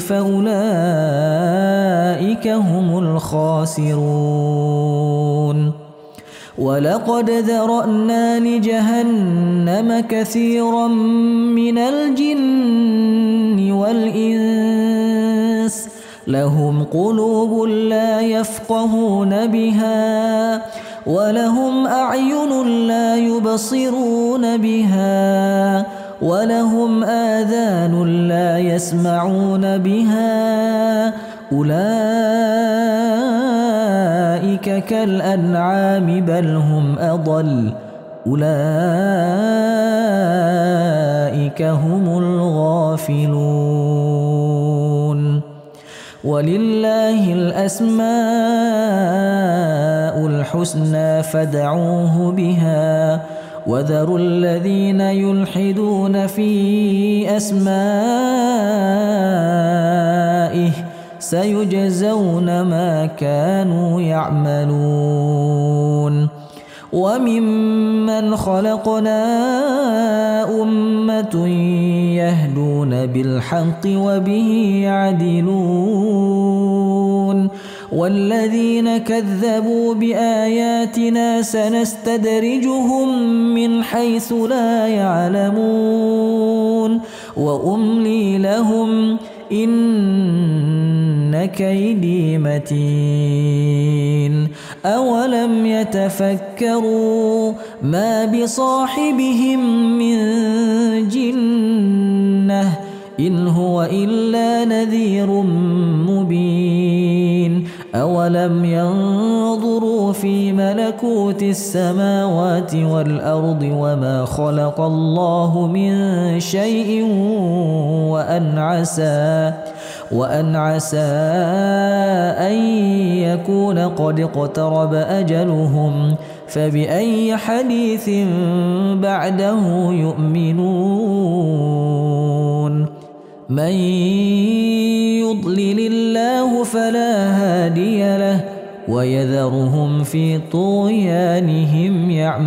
Speaker 1: فأولئك هم الخاسرون ولقد ذرأنا لجهنم كثيرا من الجن والإنس لهم قلوب لا يفقهون بها ولهم أعين لا يبصرون بها ولهم آذان لا يسمعون بها أولئك كالأنعام بل هم أضل أولئك هم الغافلون ولله الأسماء الحسنى فادعوه بها وذروا الذين يلحدون في أسمائه سيجزون ما كانوا يعملون وممن خلقنا أمة يهدون بالحق وبه يعدلون والذين كذبوا بآياتنا سنستدرجهم من حيث لا يعلمون وأملي لهم إن كيدي متين أولم يتفكروا ما بصاحبهم من جنة إن هو إلا نذير مبين أولم ينظروا في ملكوت السماوات والأرض وما خلق الله من شيء وأن عسى أن يكون قد اقترب أجلهم فبأي حديث بعده يؤمنون من يضلل الله فلا هادي له ويذرهم في طغيانهم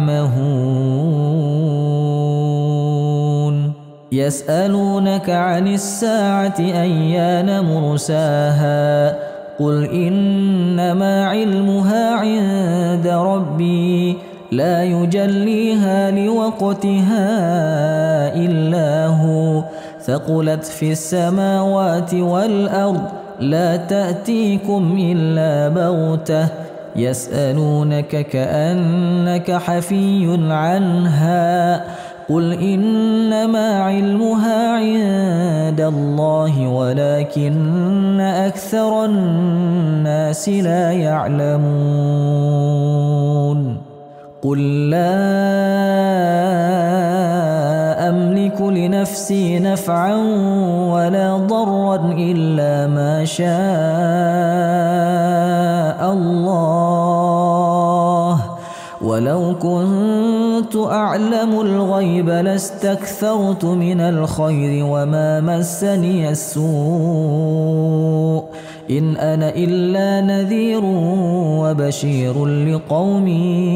Speaker 1: يعمهون يسألونك عن الساعة أيان مرساها قل إنما علمها عند ربي لا يجليها لوقتها إلا هو ثقلت في السماوات والأرض لا تأتيكم إلا بغتة يسألونك كأنك حفي عنها قل إنما علمها عند الله ولكن أكثر الناس لا يعلمون قل لا أملك لنفسي نفعا ولا ضرا إلا ما شاء الله ولو كنت أعلم الغيب لاستكثرت من الخير وما مسني السوء إن أنا إلا نذير وبشير لقوم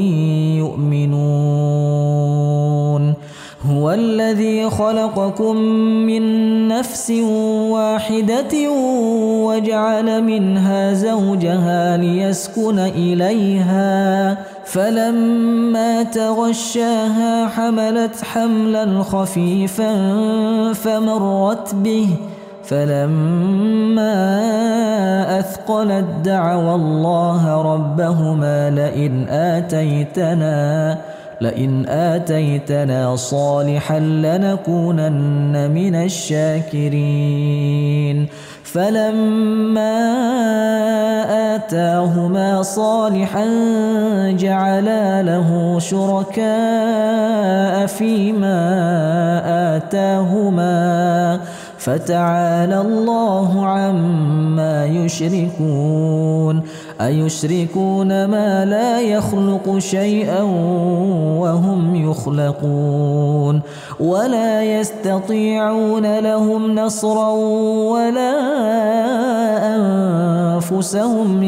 Speaker 1: يؤمنون هو الذي خلقكم من نفس واحدة وجعل منها زوجها ليسكن إليها فلما تغشاها حملت حملا خفيفا فمرت به فلما أثقلت دعوا الله ربهما لئن آتيتنا صالحا لنكونن من الشاكرين فلما آتاهما صالحا جعلا له شركاء فيما آتاهما فتعالى الله عما يشركون أيشركون ما لا يخلق شيئا وهم يخلقون ولا يستطيعون لهم نصرا ولا أنفسهم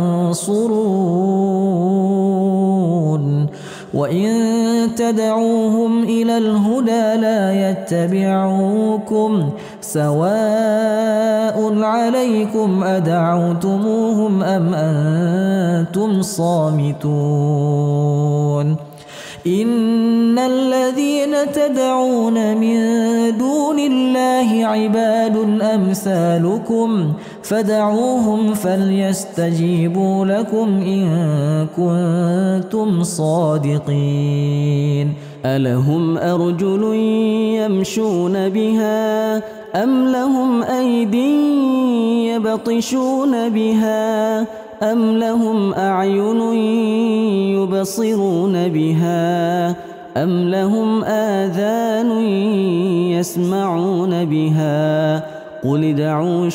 Speaker 1: ينصرون وإن تدعوهم إلى الهدى لا يتبعوكم سواء عليكم أدعوتموهم أم أنتم صامتون إن الذين تدعون من دون الله عباد أمثالكم فدعوهم فليستجيبوا لكم إن كنتم صادقين ألهم أرجل يمشون بها أم لهم أيدي يبطشون بها أم لهم أعين يبصرون بها أم لهم آذان يسمعون بها قل ادعوا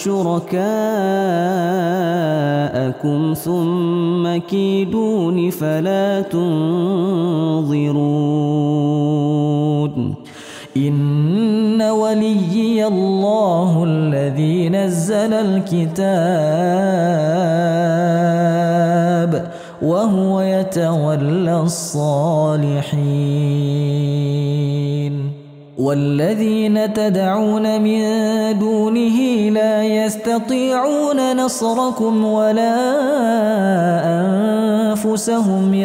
Speaker 1: شركاءكم ثم كيدون فلا تنظرون إن وليي الله الذي نزل الكتاب وهو يتولى الصالحين. والذين تدعون من دونه لا يستطيعون نصركم ولا أنفسهم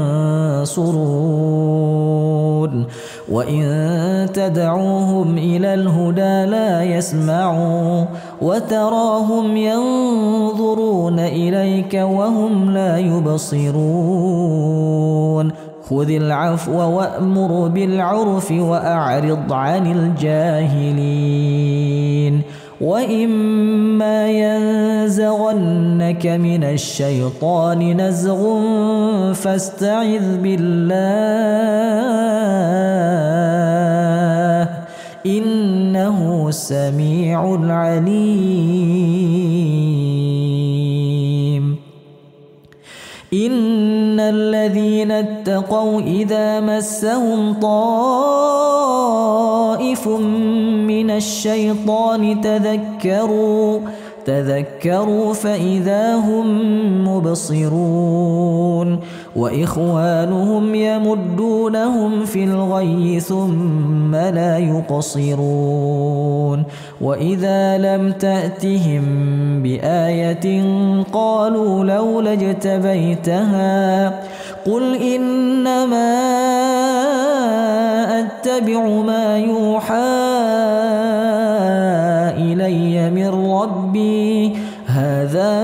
Speaker 1: ينصرون. وإن تدعوهم إلى الهدى لا يسمعوا وتراهم ينظرون إليك وهم لا يبصرون. خذ العفو وأمر بالعرف وأعرض عن الجاهلين. وإما ينزغنك من الشيطان نزغ فاستعذ بالله إنه سميع عليم. إن الذين اتقوا إذا مسهم طائف من الشيطان تذكروا فإذا هم مبصرون. وإخوانهم يمدونهم في الغي ثم لا يقصرون. وإذا لم تأتهم بآية قالوا لولا اجتبيتها قل إنما أتبع ما يوحى إلي من ربي هذا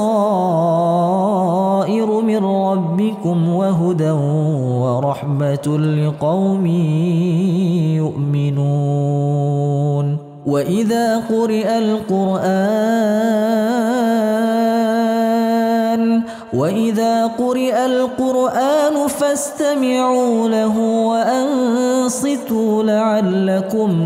Speaker 1: بصائر من ربكم وهدى ورحمة لقوم يؤمنون. وإذا قرئ القرآن فاستمعوا له وأنصتوا لعلكم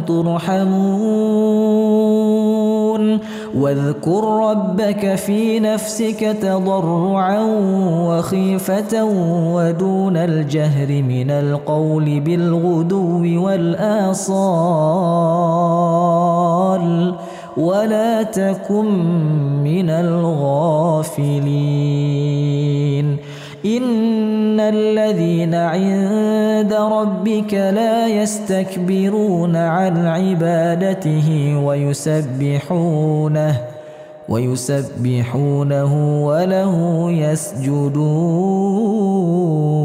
Speaker 1: ترحمون. واذكر ربك في نفسك تضرعا وخيفة ودون الجهر من القول بالغدو والآصال ولا تكن من الغافلين. إن الذين عند ربك لا يستكبرون عن عبادته ويسبحونه وله يسجدون.